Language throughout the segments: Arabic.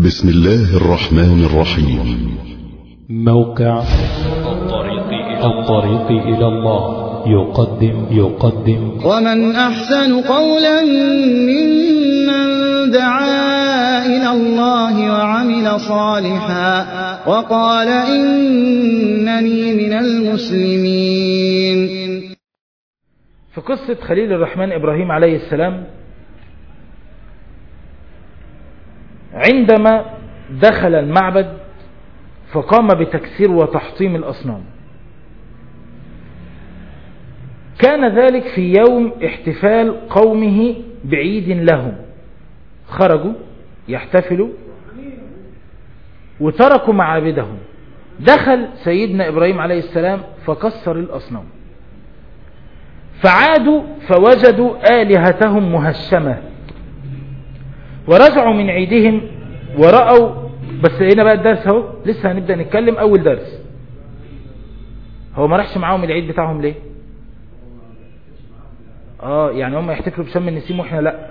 بسم الله الرحمن الرحيم. موقع الطريق إلى الله يقدم ومن أحسن قولا ممن دعا إلى الله وعمل صالحا وقال إنني من المسلمين. في قصة خليل الرحمن إبراهيم عليه السلام، عندما دخل المعبد فقام بتكسير وتحطيم الأصنام. كان ذلك في يوم احتفال قومه بعيد لهم، خرجوا يحتفلوا وتركوا معابدهم. دخل سيدنا إبراهيم عليه السلام فكسر الأصنام، فعادوا فوجدوا آلهتهم مهشمة، ورجعوا من عيدهم ورأوا. بس هنا بقى الدرس اهو، لسه هنبدأ نتكلم. أول درس، هو ما راحش معاهم العيد بتاعهم ليه؟ يعني هم يحتفلوا بشم النسيم واحنا لا.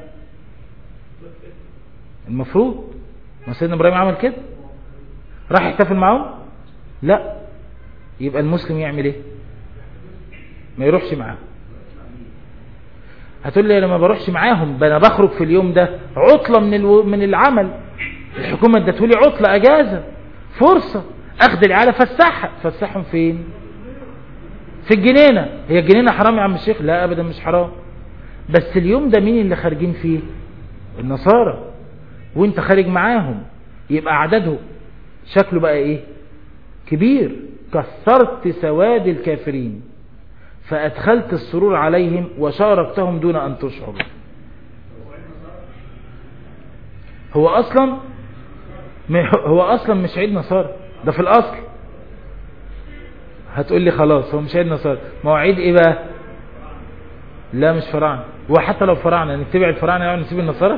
المفروض ما سيدنا إبراهيم عمل كده، راح يحتفل معاهم؟ لا. يبقى المسلم يعمل ايه؟ ما يروحش معاهم. هتقول لي انا ما بروحش معاهم، انا بخرج في اليوم ده عطلة من العمل، الحكومة ادتهولي عطلة اجازة، فرصة اخد العيال فسحهم فين؟ في الجنينة. هي الجنينة حرام يا عم الشيخ؟ لا ابدا مش حرام، بس اليوم ده مين اللي خارجين فيه؟ النصارى، وانت خارج معاهم، يبقى عدده شكله بقى ايه؟ كبير. كثرت سواد الكافرين فأدخلت السرور عليهم وشاركتهم دون أن تشعر. هو أصلا مش عيد نصارى، ده في الأصل. هتقول لي خلاص هو مش عيد نصارى، ما هو عيد إيه بقى؟ لا مش فراعنة. وحتى لو فراعنة نتبع الفراعنة يعني نسيب النصارى؟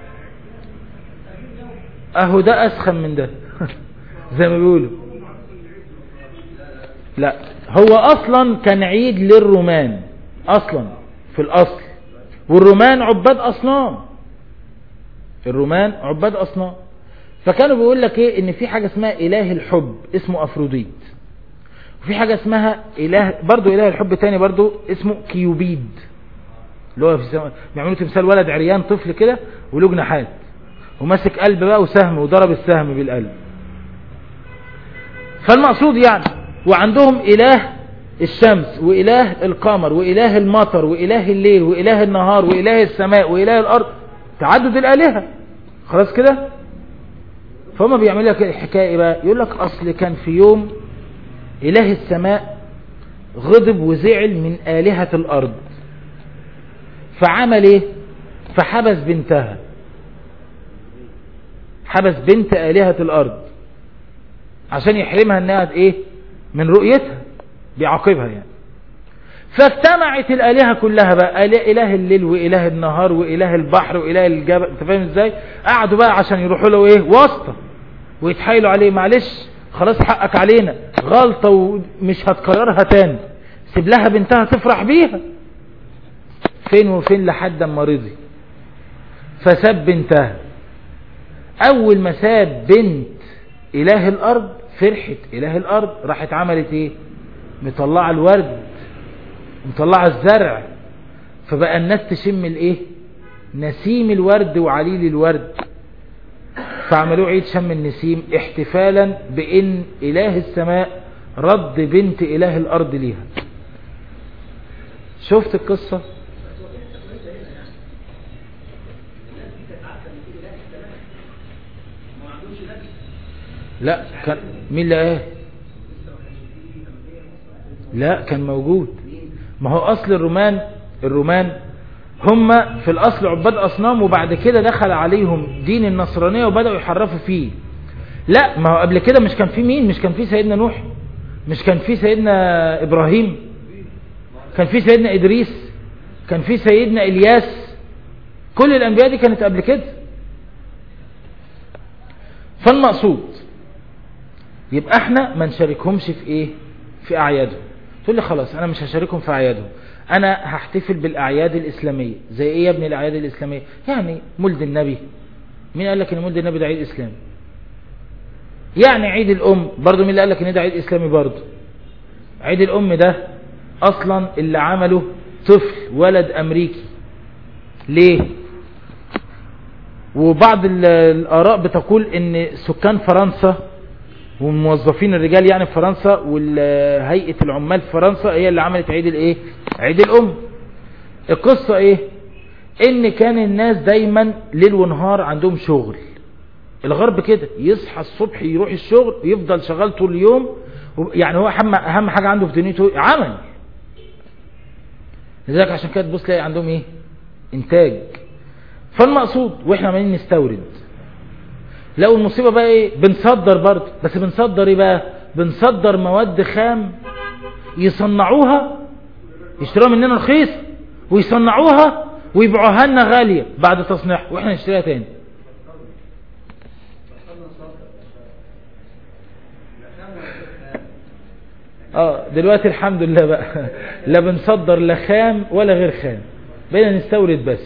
أهو ده أسخن من ده زي ما بيقولوا. لا، هو اصلا كان عيد للرومان اصلا في الاصل، والرومان عباد اصنام، الرومان عباد اصنام. فكانوا بيقول لك ايه؟ ان في حاجة اسمها اله الحب اسمه افروديت، وفي حاجة اسمها اله الحب تاني برضو اسمه كيوبيد، اللي هو بيعملوا تمثال ولد عريان طفل كده وله جناحات وماسك قلب بقى وسهم وضرب السهم بالقلب. فالمقصود يعني، وعندهم إله الشمس وإله القمر وإله المطر وإله الليل وإله النهار وإله السماء وإله الأرض، تعدد الآلهة. خلاص كده؟ فهم بيعملوا لك الحكاية بقى، يقول لك أصل كان في يوم إله السماء غضب وزعل من آلهة الأرض، فعمل إيه؟ فحبس بنتها، حبس بنت آلهة الأرض عشان يحرمها انها ايه؟ من رؤيتها، بيعاقبها يعني. فاجتمعت الآلهة كلها بقى، إله الليل وإله النهار وإله البحر وإله الجبل، انت فاهم ازاي؟ قعدوا بقى عشان يروحوا له ايه؟ واسطة، ويتحايلوا عليه، معلش خلاص حقك علينا، غلطة ومش هتكررها تاني، سيب لها بنتها تفرح بيها. فين وفين لحد ما رضي، فساب بنتها. اول ما ساب بنت إله الأرض، فرحت إله الأرض، راحت عملت إيه؟ مطلعة الورد، مطلعة الزرع، فبقى الناس تشم الإيه؟ نسيم الورد وعليل الورد، فعملوا عيد شم النسيم احتفالا بإن إله السماء رد بنت إله الأرض ليها. شفت القصة؟ لا، كان مين اللي لا كان موجود. ما هو اصل الرومان هم في الاصل عباد اصنام، وبعد كده دخل عليهم دين النصرانية وبدأوا يحرفوا فيه. لا، ما هو قبل كده مش كان في مين؟ مش كان في سيدنا نوح؟ مش كان في سيدنا ابراهيم؟ كان في سيدنا ادريس؟ كان في سيدنا الياس؟ كل الانبياء دي كانت قبل كده. فالمقصود يبقى احنا ما نشاركهمش في ايه؟ في اعيادهم. تقول لي خلاص انا مش هشاركهم في اعيادهم، انا هحتفل بالاعياد الاسلامية. زي ايه يا ابني الاعياد الاسلامية؟ يعني مولد النبي. مين قال لك ان مولد النبي ده عيد اسلامي؟ يعني عيد الام برضو، مين اللي قال لك ان ده عيد اسلامي؟ برضو عيد الام ده اصلا اللي عمله طفل ولد امريكي. ليه؟ وبعض الاراء بتقول ان سكان فرنسا والموظفين الرجال يعني في فرنسا وهيئة العمال في فرنسا هي اللي عملت عيد الايه؟ عيد الام. القصة ايه؟ ان كان الناس دايما ليل ونهار عندهم شغل. الغرب كده يصحى الصبح يروح الشغل ويفضل شغال طول اليوم، يعني هو اهم حاجة عنده في دنيته عمل. لذلك عشان كده تبص تلاقي عندهم ايه؟ انتاج. فالمقصود واحنا عمالين نستورد، لو المصيبة بقى ايه؟ بنصدر برضه. بس بنصدر ايه بقى؟ بنصدر مواد خام يصنعوها، يشتروها مننا رخيص ويصنعوها ويبيعوها لنا غالية بعد تصنيعها واحنا نشتريها تاني. دلوقتي الحمد لله بقى لا بنصدر لا خام ولا غير خام، بقينا نستورد بس.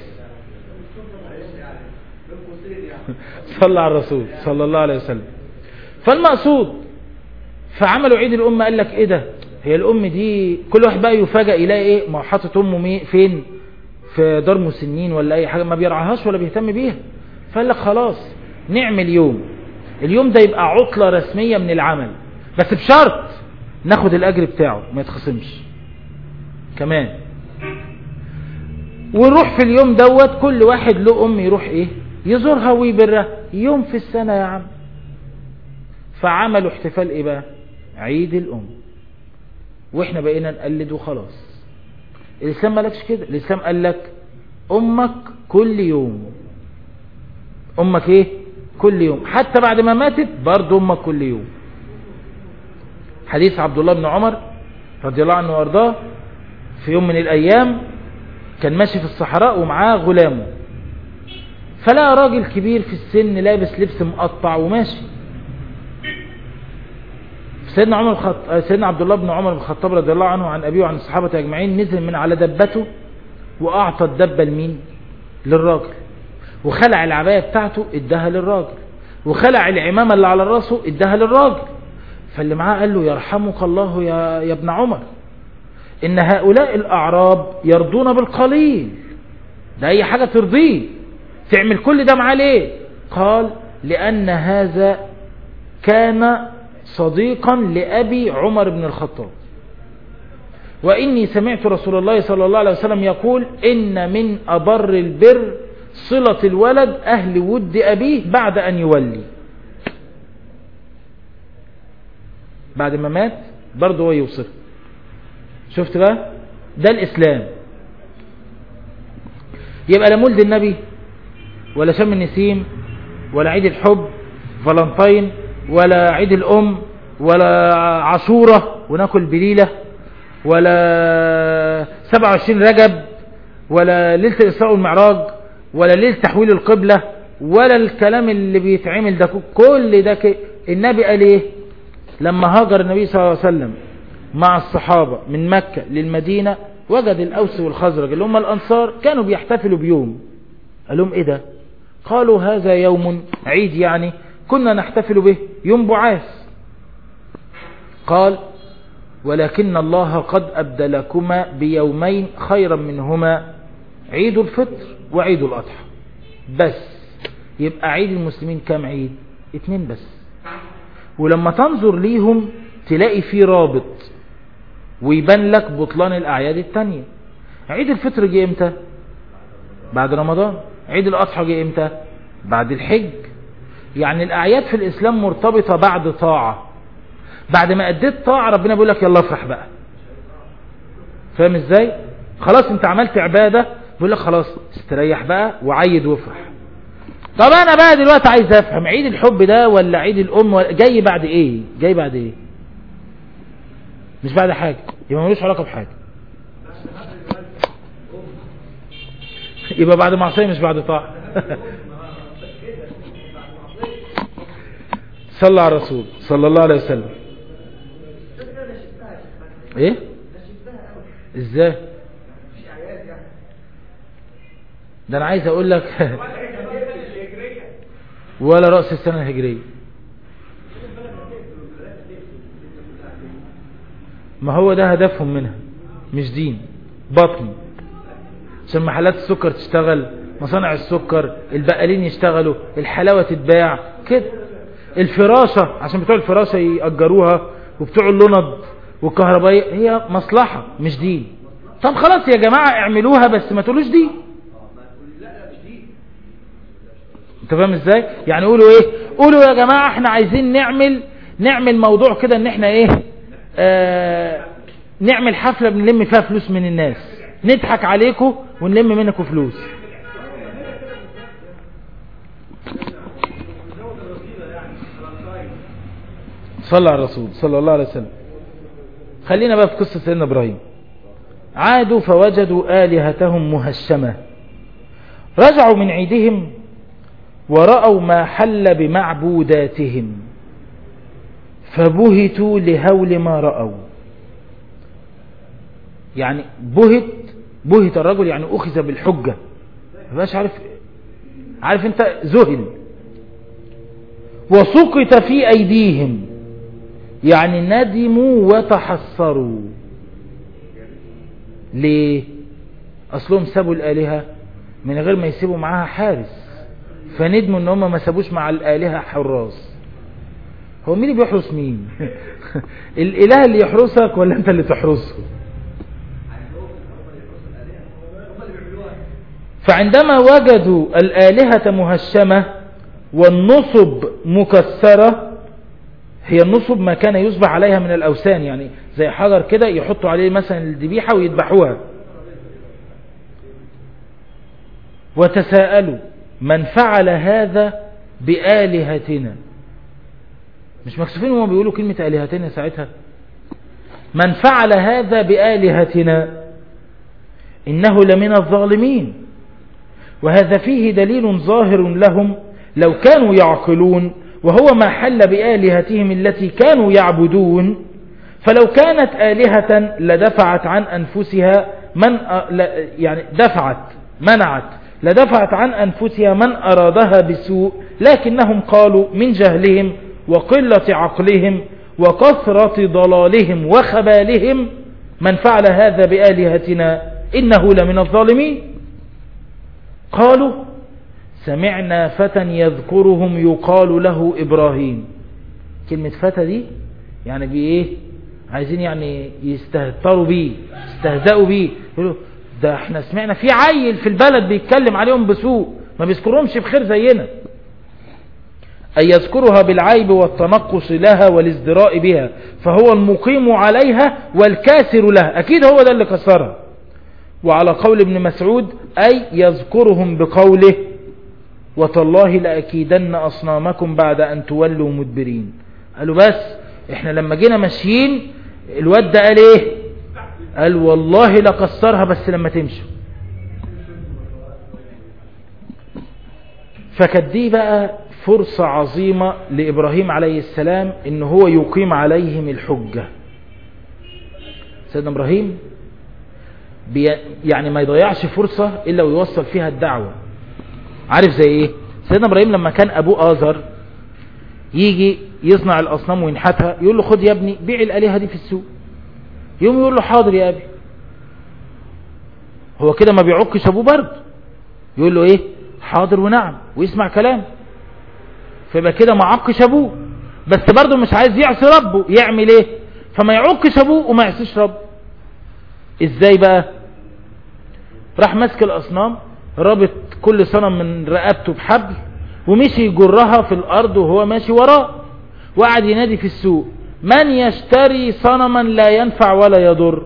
صلى على الرسول صلى الله عليه وسلم. فالمقصود فعملوا عيد الأم. قال لك ايه ده؟ هي الأم دي كل واحد بقى يفاجأ يلاقي ايه؟ ما حاطط أمه فين؟ في دار مسنين ولا اي حاجة، ما بيرعاهاش ولا بيهتم بيها. فقال لك خلاص نعمل يوم، اليوم ده يبقى عطلة رسمية من العمل، بس بشرط ناخد الأجر بتاعه ما يتخصمش كمان. ونروح في اليوم دوت كل واحد له أم يروح ايه؟ يزورها ويبرها يوم في السنة يا عم. فعملوا احتفال ايه بقى؟ عيد الأم. واحنا بقينا نقلد وخلاص. الإسلام ما قالكش كده. الإسلام قال لك أمك كل يوم. أمك ايه؟ كل يوم، حتى بعد ما ماتت برضو أمك كل يوم. حديث عبد الله بن عمر رضي الله عنه وارضاه، في يوم من الأيام كان ماشي في الصحراء ومعاه غلامه، فلقى راجل كبير في السن لابس لبس مقطع وماشي. سيدنا عبد الله بن عمر بن الخطاب رضي الله عنه عن أبيه وعن الصحابة أجمعين نزل من على دبته وأعطى الدبة لمين؟ للراجل. وخلع العباية بتاعته اداها للراجل، وخلع العمامة اللي على راسه اداها للراجل. فاللي معاه قال له يرحمك الله يا ابن عمر، إن هؤلاء الأعراب يرضون بالقليل، ده أي حاجة ترضيه، تعمل كل ده معاه ليه؟ قال لأن هذا كان صديقا لأبي عمر بن الخطاب، وإني سمعت رسول الله صلى الله عليه وسلم يقول إن من أبر البر صلة الولد أهل ود أبيه بعد أن يولي. بعد ما مات برضه هو يوصف. شفت بقى؟ ده الإسلام. يبقى لا مولد النبي ولا شم النسيم ولا عيد الحب فالنتين ولا عيد الأم ولا عاشورة وناكل بليلة ولا 27 رجب ولا ليلة الإسراء والمعراج ولا ليلة تحويل القبلة ولا الكلام اللي بيتعمل ده كل ده النبي قال ايه؟ لما هاجر النبي صلى الله عليه وسلم مع الصحابة من مكة للمدينة وجد الأوس والخزرج اللي هم الأنصار كانوا بيحتفلوا بيوم. قال لهم ايه ده؟ قالوا هذا يوم عيد، يعني كنا نحتفل به يوم بعاث. قال ولكن الله قد أبدلكما بيومين خيرا منهما عيد الفطر وعيد الأضحى. بس يبقى عيد المسلمين كام عيد؟ 2 بس. ولما تنظر ليهم تلاقي فيه رابط ويبان لك بطلان الأعياد التانية. عيد الفطر جه امتى؟ بعد رمضان. عيد الأضحى جه امتى؟ بعد الحج. يعني الأعياد في الإسلام مرتبطة بعد طاعة. بعد ما أديت طاعة ربنا بيقول لك يلا افرح بقى. فاهم ازاي؟ خلاص انت عملت عبادة بيقول لك خلاص استريح بقى وعيد وافرح. طب انا بقى دلوقتي عايز افهم عيد الحب ده ولا عيد الام جاي بعد ايه؟ جاي بعد ايه؟ مش بعد حاجة، يبقى ملوش علاقة بحاجة. يبقى بعد معصية مش بعد طاعة. صلى على الرسول صلى الله عليه وسلم. ايه ازاي؟ ده انا عايز اقول لك ولا رأس السنة الهجرية ما هو ده هدفهم منها، مش دين، بطن، عشان محلات السكر تشتغل، مصانع السكر، البقالين يشتغلوا، الحلاوة تتباع كده، الفراشة عشان بتوع الفراشة يأجروها، وبتوع اللوند والكهربائية، هي مصلحة مش دين. طب خلاص يا جماعة اعملوها، بس ما تقولوش دين. انت فاهم ازاي؟ يعني قولوا ايه؟ قولوا يا جماعة احنا عايزين نعمل موضوع كده، ان احنا ايه، نعمل حفلة بنلم فيها فلوس من الناس، نضحك عليكم ونلم منكم فلوس. صلى على الرسول صلى الله عليه وسلم. خلينا بقى في قصة سيدنا إبراهيم. عادوا فوجدوا آلهتهم مهشمة، رجعوا من عيدهم ورأوا ما حل بمعبوداتهم فبهتوا لهول ما رأوا. يعني بهت الرجل، يعني أخذ بالحجة، مبقاش عارف انت، ذهل. وسقط في أيديهم، يعني ندموا وتحسروا. ليه؟ أصلهم سابوا الآلهة من غير ما يسيبوا معاها حارس، فندموا ان هم ما سابوش مع الآلهة حراس. هو مين اللي بيحرس مين؟ الإله اللي يحرسك ولا انت اللي تحرسه؟ فعندما وجدوا الآلهة مهشمة والنصب مكسرة، هي النصب ما كان يصبح عليها من الأوثان، يعني زي حجر كده يحطوا عليه مثلا الذبيحة ويذبحوها. وتساءلوا من فعل هذا بآلهتنا. مش مكسوفين وما بيقولوا كلمة آلهتنا ساعتها؟ من فعل هذا بآلهتنا إنه لمن الظالمين. وهذا فيه دليل ظاهر لهم لو كانوا يعقلون، وهو ما حل بآلهتهم التي كانوا يعبدون. فلو كانت آلهة لدفعت عن أنفسها لدفعت عن أنفسها من أرادها بسوء، لكنهم قالوا من جهلهم وقلة عقلهم وكثرة ضلالهم وخبالهم من فعل هذا بآلهتنا إنه لمن الظالمين. قالوا سمعنا فتى يذكرهم يقال له إبراهيم. كلمة فتى دي يعني بإيه؟ عايزين يعني يستهتروا بيه، يستهزئوا بيه، يقولوا ده احنا سمعنا في عيل في البلد بيتكلم عليهم بسوء، ما بيذكرهمش بخير زينا. أي يذكرها بالعيب والتنقص لها والازدراء بها، فهو المقيم عليها والكاسر لها، أكيد هو ده اللي كسرها. وعلى قول ابن مسعود أي يذكرهم بقوله وتالله لأكيدن أصنامكم بعد أن تولوا مدبرين. قالوا بس احنا لما جينا ماشيين الواد ده قال ايه؟ قال والله لكسرها بس لما تمشوا. فكانت دي بقى فرصة عظيمة لإبراهيم عليه السلام إن هو يقيم عليهم الحجة. سيدنا إبراهيم يعني ما يضيعش فرصة إلا ويوصل فيها الدعوة. عارف زي إيه؟ سيدنا إبراهيم لما كان أبوه آزر يجي يصنع الأصنام وينحتها، يقول له خد يا ابني بيع الآلهة دي في السوق. يوم يقول له حاضر يا أبي. هو كده ما بيعكش أبوه برد، يقول له إيه؟ حاضر ونعم، ويسمع كلام. فيبقى كده ما عكش أبوه، بس برضه مش عايز يعصي ربه. يعمل إيه؟ فما يعكش أبوه وما يعصيش ربه. إزاي بقى؟ راح ماسك الأصنام، رابط كل صنم من رقبته بحبل، ومشي يجرها في الأرض وهو ماشي وراه، وقعد ينادي في السوق من يشتري صنما لا ينفع ولا يضر.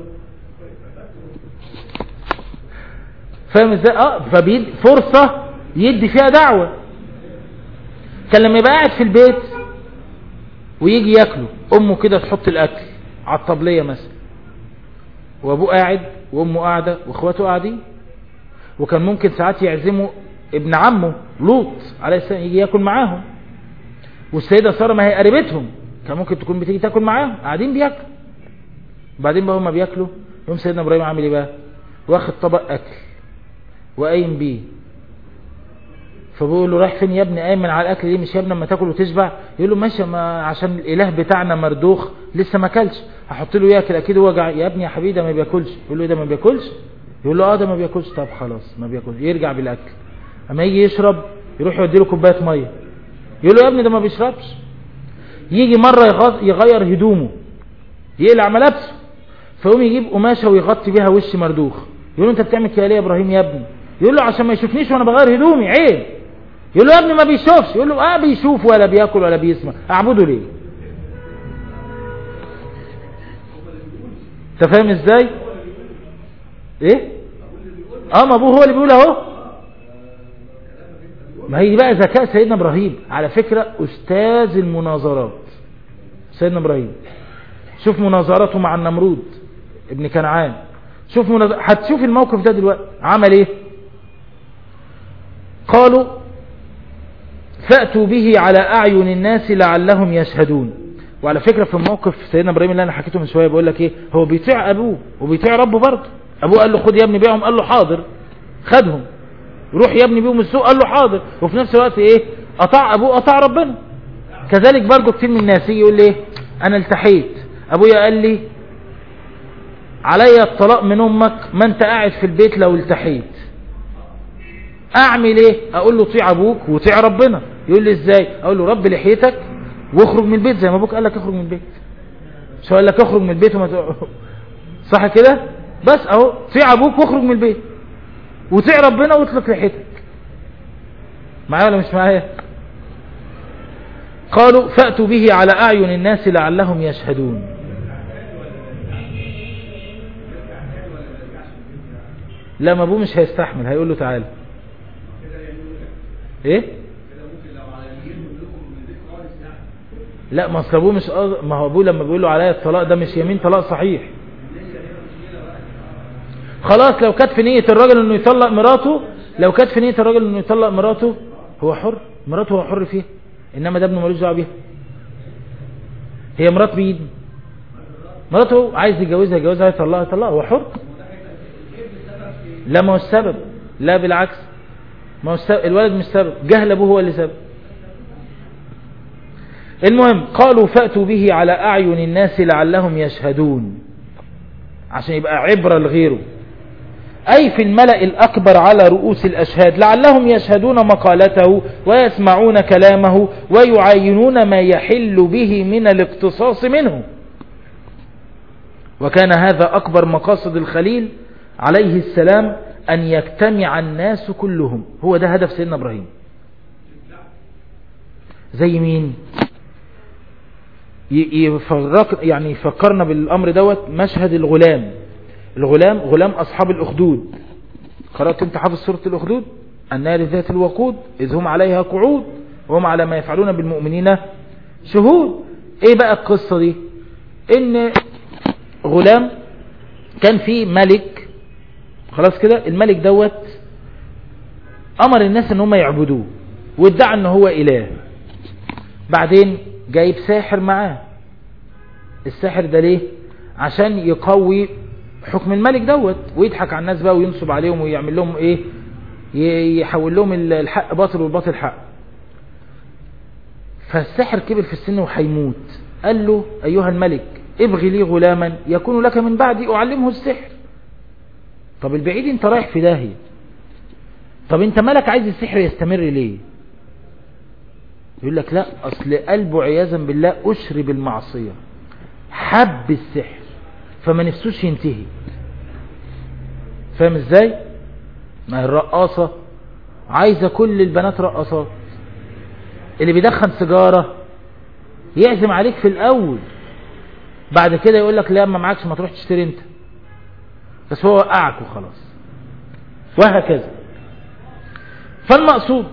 فاهم ازاي؟ فبيد فرصة يدي فيها دعوة. كان لما يبقى قاعد في البيت ويجي ياكله، امه كده تحط الاكل على الطبلية مثلا، وابوه قاعد وامه قاعدة واخواته قاعدين، وكان ممكن ساعات يعزموا ابن عمه لوط عليه السلام يجي ياكل معاهم، والسيدة سارة ما هي قريبتهم كان ممكن تكون بتيجي تاكل معاهم، قاعدين بياكلوا. وبعدين بقى هما بياكلوا، يوم سيدنا ابراهيم عامل ايه بقى؟ واخد طبق اكل وقايم بيه. فبيقول له رايح فين يا ابني؟ قايم من على الاكل دي؟ مش يا ابني اما تاكل وتشبع؟ يقول له ماشي، ما عشان الاله بتاعنا مردوخ لسه ما اكلش، هحط له ياكل اكيد هو جعان. يا ابني يا حبيبي ده ما بياكلش. يقول له ده ما بياكلش؟ يقول له ده ما بياكلش. طب خلاص ما بياكلش، يرجع بالاكل. اما يجي يشرب يروح يودي له كوبايه ميه، يقول له يا ابني ده ما بيشربش. يجي مره يغير هدومه، يقلع ملابسه، فيقوم يجيب قماشه ويغطي بيها وش مردوخ. يقول له انت بتعمل كده ليه يا ابراهيم يا ابني؟ يقول له عشان ما يشوفنيش وانا بغير هدومي، عيب. يقول له يا ابني ما بيشوفش. يقول له بيشوف ولا بياكل ولا بيسمع، اعبده ليه؟ انت فاهم ازاي؟ ايه؟ ما ابوه هو اللي بيقول اهو. ما هي بقى ذكاء سيدنا ابراهيم. على فكرة استاذ المناظرات سيدنا ابراهيم. شوف مناظراته مع النمرود ابن كنعان، هتشوف الموقف ده دلوقتي عمل ايه. قالوا فأتوا به على أعين الناس لعلهم يشهدون. وعلى فكرة في الموقف سيدنا ابراهيم اللي انا حكيته من شوية بقول لك ايه، هو بيطيع ابوه وبيطيع ربه برضه. ابوه قال له خد يا ابني بيعهم، قال له حاضر، خدهم. روح يا ابني بيهم السوق، قال له حاضر. وفي نفس الوقت ايه، اطاع ابوه اطاع ربنا. كذلك برضه كتير من الناس يجي يقول لي انا التحيت، ابويا قال لي عليا الطلاق من امك ما انت قاعد في البيت لو التحيت، اعمل ايه؟ اقول له طيع ابوك وطيع ربنا. يقول لي ازاي؟ اقول له رب لحيتك واخرج من البيت زي ما ابوك قال لك اخرج من البيت. مش قال لك اخرج من البيت صح كده؟ بس اهو طيع ابوك واخرج من البيت وطيع ربنا واطلق لحيتك. معايا ولا مش معايا؟ قالوا فأتوا به على أعين الناس لعلهم يشهدون. لا ما ابوه مش هيستحمل، هيقول له تعالى. ايه؟ لا ما اصل ابوه مش ما هو ابوه لما بيقول له عليا الطلاق ده مش يمين طلاق صحيح. خلاص لو كانت في نية الراجل انه يطلق مراته، لو كانت في نية الراجل انه يطلق مراته هو حر، مراته هو حر فيها، انما ده ابنه ملوش دعوه بيها. هي مرات مين؟ مراته عايز يجوزها يطلقها هو حر. لا ما هو السبب، لا بالعكس، ما هو السبب الولد مش سبب، جهل ابوه هو اللي سبب. المهم قالوا فأتوا به على أعين الناس لعلهم يشهدون، عشان يبقى عبرة لغيره. أي في الملأ الأكبر على رؤوس الأشهاد لعلهم يشهدون مقالته ويسمعون كلامه ويعاينون ما يحل به من الاقتصاص منه. وكان هذا أكبر مقاصد الخليل عليه السلام، أن يجتمع الناس كلهم. هو ده هدف سيدنا إبراهيم. زي مين؟ يعني فكرنا بالأمر دوت مشهد الغلام. غلام أصحاب الأخدود. قرأت انت حافظ سورة الأخدود؟ النار ذات الوقود إذ هم عليها قعود وهم على ما يفعلون بالمؤمنين شهود. ايه بقى القصة دي؟ ان غلام كان فيه ملك، خلاص كده، الملك دوت امر الناس ان هم يعبدوه وادعى ان هو اله. بعدين جايب ساحر معاه. الساحر ده ليه؟ عشان يقوي حكم الملك دوت ويضحك على الناس بقى وينصب عليهم ويعمل لهم ايه، يحول لهم الحق باطل والباطل حق. فالساحر كبر في السن وحيموت. قال له ايها الملك ابغي لي غلاما يكون لك من بعدي اعلمه السحر. طب البعيد انت رايح في داهية. طب انت مالك عايز السحر يستمر ليه؟ يقول لك لا اصل قلبه عياذا بالله اشرب المعصية، حب السحر فما نفسوش ينتهي. فاهم ازاي؟ ما الرقاصة عايزة كل البنات رقاصات. اللي بيدخن سيجارة يعزم عليك في الاول، بعد كده يقول لك لا ما معكش ما تروح تشتري انت، بس هو وقعك وخلاص، وهكذا. فالمقصود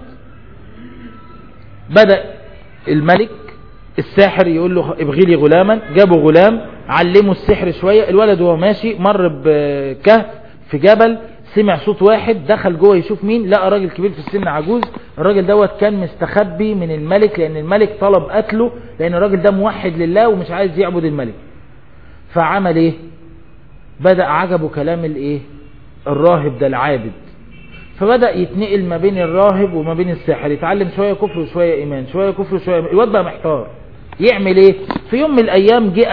بدأ الملك الساحر يقول له ابغي لي غلاما. جابوا غلام علمه السحر شوية. الولد وهو ماشي مر بكهف في جبل، سمع صوت واحد، دخل جوه يشوف مين، لقى راجل كبير في السن عجوز. الراجل دوت كان مستخبي من الملك لان الملك طلب قتله، لان الراجل ده موحد لله ومش عايز يعبد الملك. فعمل ايه؟ بدأ عجبه كلام الايه؟ الراهب ده العابد. فبدأ يتنقل ما بين الراهب وما بين الساحر، يتعلم شوية كفر وشوية ايمان، شوية كفر وشوية ايمان. الواد بقى محتار. يعمل ايه؟ في يوم من الايام جه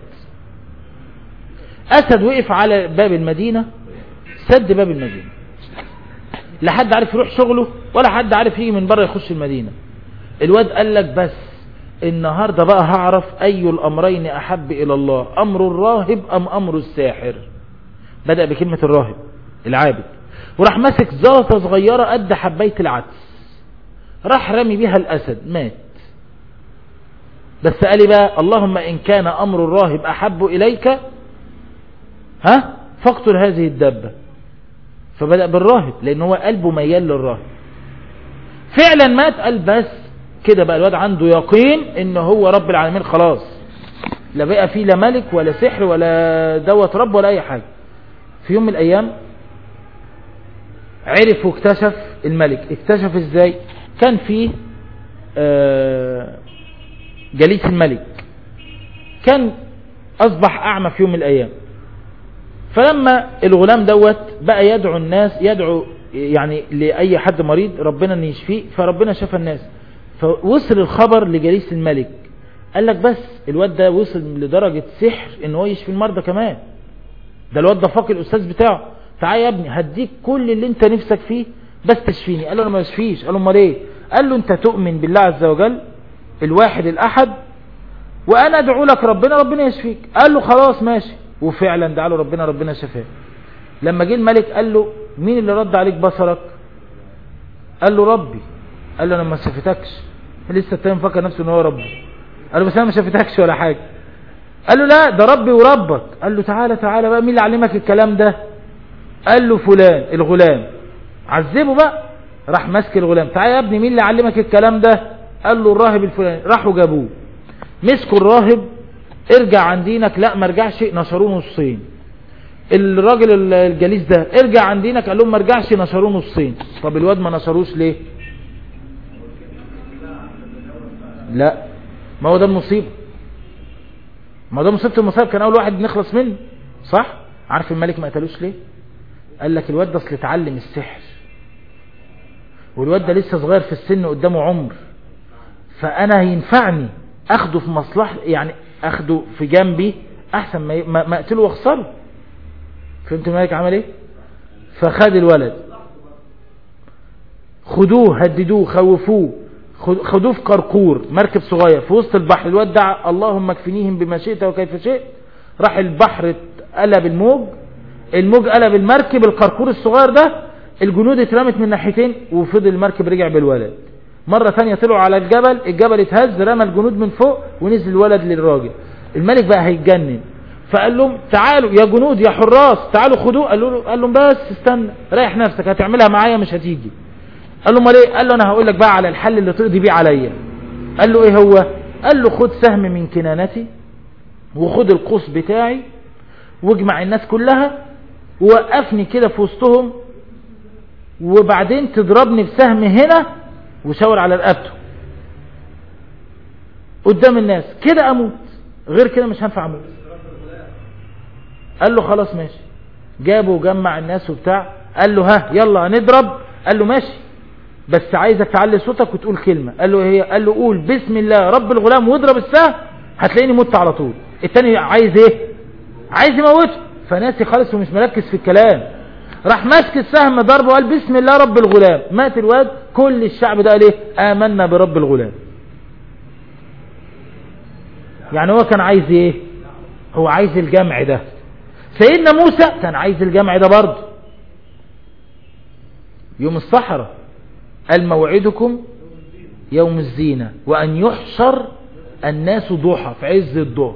اسد وقف على باب المدينة، سد باب المدينة، لا حد عارف يروح شغله ولا حد عارف يجي من بره يخش المدينة. الواد قال لك بس النهاردة بقى هعرف اي الامرين احب الى الله، امر الراهب ام امر الساحر. بدأ بكلمة الراهب العابد، وراح ماسك زلطة صغيرة قد حباية العدس، راح رمي بيها الاسد، مات. بس قال لي بقى اللهم ان كان امر الراهب احب اليك فاقتل هذه الدابة. فبدأ بالراهب لان هو قلبه ميال للراهب، فعلا مات. قال بس كده بقى الواد عنده يقين ان هو رب العالمين، خلاص لا بقى فيه لا ملك ولا سحر ولا دوت رب ولا اي حاجة. في يوم من الايام عرف واكتشف الملك. اكتشف ازاي؟ كان فيه جليس الملك كان اصبح اعمى في يوم من الايام، فلما الغلام دوت بقى يدعو الناس، يدعو يعني لأي حد مريض ربنا ان يشفيه، فربنا شفى الناس. فوصل الخبر لجليس الملك، قال لك بس الواد ده وصل لدرجة سحر ان هو يشفي المرضى كمان، ده الواد ده فاق الاستاذ بتاعه. تعال يا ابني هديك كل اللي انت نفسك فيه بس تشفيني. قال له انا ما اشفيش. قال له امال ايه؟ قال له انت تؤمن بالله عز وجل الواحد الاحد وانا ادعو لك ربنا يشفيك. قال له خلاص ماشي، وفعلا دعا له ربنا شفاه. لما جه الملك قال له مين اللي رد عليك بصرك؟ قال له ربي. قال له انا ما شفتكش. لسه التاني مفكر نفسه ان هو ربي. قال له بس انا ما شفتكش ولا حاجه. قال له لا ده ربي وربك. قال له تعالى بقى، مين اللي علمك الكلام ده؟ قال له فلان الغلام. عذبه بقى. راح ماسك الغلام، تعالى يا ابني مين اللي علمك الكلام ده؟ قال له الراهب الفلاني. راحوا جابوه، مسكوا الراهب، ارجع عن دينك. لا ما رجعش، نشروه نصين. الراجل الجليس ده ارجع عن دينك، قال لهم ما رجعش، نشروه نصين. طب الواد ما نشروش ليه؟ لا ما هو ده المصيبه، ما ده مصيبه المصائب، كان اول واحد نخلص منه صح. عارف الملك ما قتلوش ليه؟ قال لك الواد ده اصل اتعلم السحر، والواد ده لسه صغير في السن، قدامه عمر، فانا ينفعني اخده في مصلحه، يعني اخده في جنبي احسن ما اقتله واخسره. فهمت الملك عمل ايه؟ فخد الولد، خدوه هددوه خوفوه، خدوه في قرقور مركب صغير في وسط البحر. الواد دعا اللهم اكفنيهم بما شئت وكيف شئت. راح البحر قلب الموج قلب المركب، القرقور الصغير ده الجنود اترمت من ناحيتين، وفضل المركب رجع بالولد. مرة ثانية طلعوا على الجبل اتهز، رمى الجنود من فوق ونزل الولد للراجل. الملك بقى هيتجنن، فقال لهم تعالوا يا جنود يا حراس تعالوا خدوه. قال لهم بس استنى ريح نفسك، هتعملها معايا مش هتيجي. قال له امال ايه؟ قال له انا هقول لك بقى على الحل اللي تقضي بيه عليا. قال له ايه هو؟ قال له خد سهم من كنانتي وخد القوس بتاعي واجمع الناس كلها ووقفني كده في وسطهم، وبعدين تضربني بسهم هنا وشاور على رقبته قدام الناس كده اموت، غير كده مش هنفع اموت. قال له خلاص ماشي. جابه وجمع الناس وبتاع، قال له ها يلا هنضرب. قال له ماشي بس عايزك تعلي صوتك وتقول كلمة. قال له هي؟ قال له قول بسم الله رب الغلام واضرب السهم هتلاقيني مت على طول. التاني عايز ايه؟ عايز يموته، فناسي خالص ومش مركز في الكلام. راح ماسك السهم ضربه وقال بسم الله رب الغلام. مات الواد. كل الشعب ده قال ايه؟ آمنا برب الغلام. يعني هو كان عايز ايه؟ هو عايز الجمع ده. سيدنا موسى كان عايز الجمع ده برضه. يوم الصحراء قال موعدكم يوم الزينة وأن يحشر الناس ضحى في عز الظهر.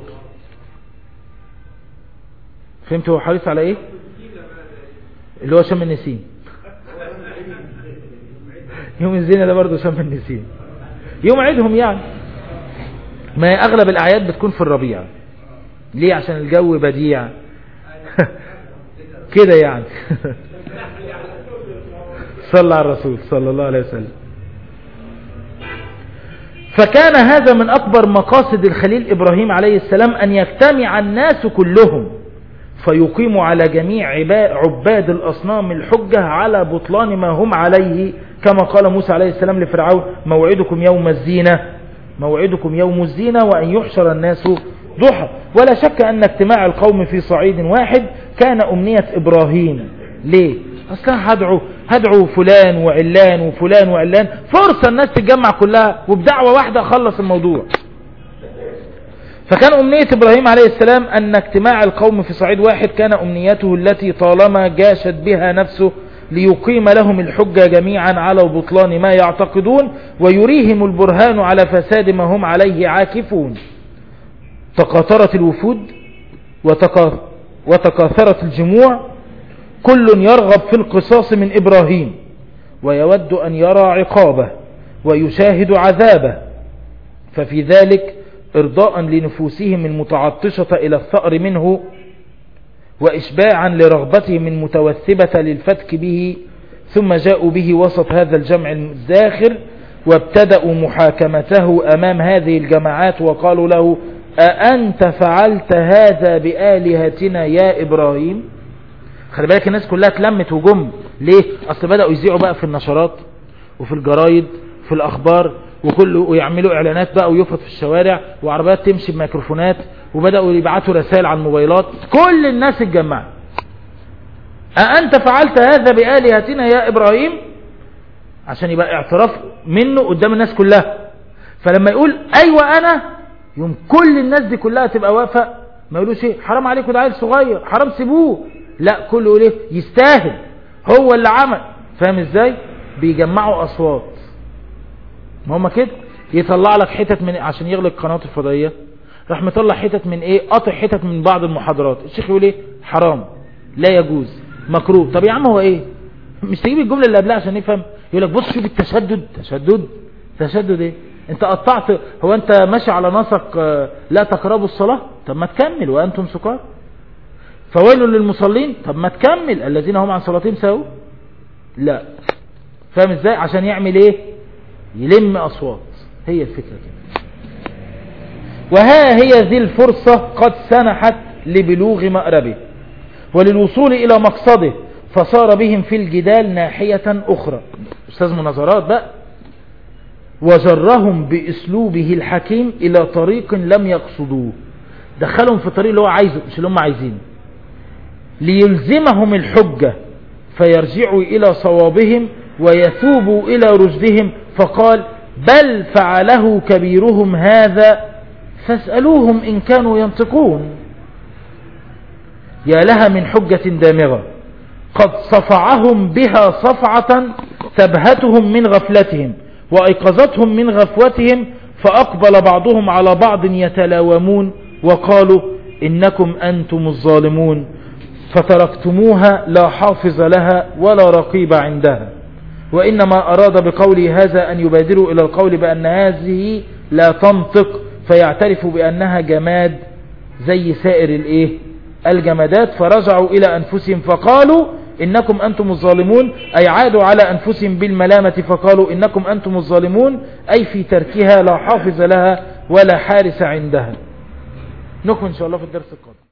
فهمت هو حريص على ايه؟ اللي هو شم النسيم. يوم الزينة ده برضه شم النسيم، يوم عيدهم يعني. ما اغلب الاعياد بتكون في الربيع. ليه؟ عشان الجو بديع كده يعني. صلى على الرسول صلى الله عليه وسلم. فكان هذا من أكبر مقاصد الخليل إبراهيم عليه السلام، أن يجتمع الناس كلهم فيقيموا على جميع عباد الأصنام الحجة على بطلان ما هم عليه، كما قال موسى عليه السلام لفرعون موعدكم يوم الزينة موعدكم يوم الزينة وأن يحشر الناس ضحى. ولا شك أن اجتماع القوم في صعيد واحد كان أمنية إبراهيم. ليه؟ أصلا هدعو فلان وعلان وفلان وعلان، فرصة الناس تتجمع كلها وبدعوة واحدة أخلص الموضوع. فكان أمنية إبراهيم عليه السلام أن اجتماع القوم في صعيد واحد كان أمنيته التي طالما جاشت بها نفسه ليقيم لهم الحجة جميعا على بطلان ما يعتقدون ويريهم البرهان على فساد ما هم عليه عاكفون. تقاطرت الوفود وتكاثرت الجموع، كل يرغب في القصاص من إبراهيم ويود أن يرى عقابه ويشاهد عذابه، ففي ذلك إرضاء لنفوسهم المتعطشة إلى الثأر منه وإشباعا لرغبتهم المتوثبة للفتك به، ثم جاءوا به وسط هذا الجمع الزاخر وابتدأوا محاكمته أمام هذه الجماعات وقالوا له: أأنت فعلت هذا بآلهتنا يا إبراهيم؟ خلي بالك الناس كلها اتلمت وجم. ليه؟ أصل بدأوا يذيعوا بقى في النشرات وفي الجرايد في الأخبار ويعملوا إعلانات بقى ويفرط في الشوارع وعربيات تمشي بميكروفونات وبدأوا يبعتوا رسائل على الموبايلات. كل الناس اتجمعت: أأنت فعلت هذا بآلهتنا يا إبراهيم؟ عشان يبقى اعتراف منه قدام الناس كلها. فلما يقول أيوة أنا، يوم كل الناس دي كلها تبقى وافق، ما يقولوش ايه حرام عليكم ده عيل صغير حرام سيبوه، لا كله يقول ايه يستاهل هو اللي عمل. فاهم ازاي؟ بيجمعوا اصوات. ما هم كده يطلع لك حتت من عشان يغلق قناة الفضائية، راح مطلع حتت من ايه، قطع حتت من بعض المحاضرات. الشيخ يقول ايه حرام لا يجوز مكروه. طب يا عم هو ايه؟ مش تجيب الجملة اللي قبلها عشان نفهم؟ يقول لك بص شوف التشدد. تشدد ايه؟ انت قطعت. هو انت ماشي على نسق لا تقربوا الصلاة؟ طب ما تكمل وانتم سكار. فويل للمصلين؟ طب ما تكمل الذين هم عن صلاتهم ساهون. لا. فاهم ازاي؟ عشان يعمل ايه؟ يلم اصوات. هي الفكرة كده. وها هي ذي الفرصة قد سنحت لبلوغ مأربه وللوصول الى مقصده، فصار بهم في الجدال ناحية اخرى. استاذ مناظرات بقى. وجرهم باسلوبه الحكيم الى طريق لم يقصدوه، دخلهم في طريق اللي هو عايزه مش اللي هم عايزينه، ليلزمهم الحجة فيرجعوا الى صوابهم ويثوبوا الى رشدهم. فقال: بل فعله كبيرهم هذا فاسألوهم ان كانوا ينطقون. يا لها من حجة دامغة قد صفعهم بها صفعة تبهتهم من غفلتهم وأيقظتهم من غفوتهم، فأقبل بعضهم على بعض يتلاومون وقالوا: إنكم أنتم الظالمون، فتركتموها لا حافظ لها ولا رقيب عندها. وإنما أراد بقوله هذا أن يبادروا إلى القول بأن هذه لا تنطق، فيعترفوا بأنها جماد زي سائر الجمادات. فرجعوا إلى أنفسهم فقالوا: إنكم أنتم الظالمون، أي عادوا على أنفسهم بالملامة فقالوا: إنكم أنتم الظالمون، أي في تركها لا حافظ لها ولا حارس عندها. نكمل إن شاء الله في الدرس القادم.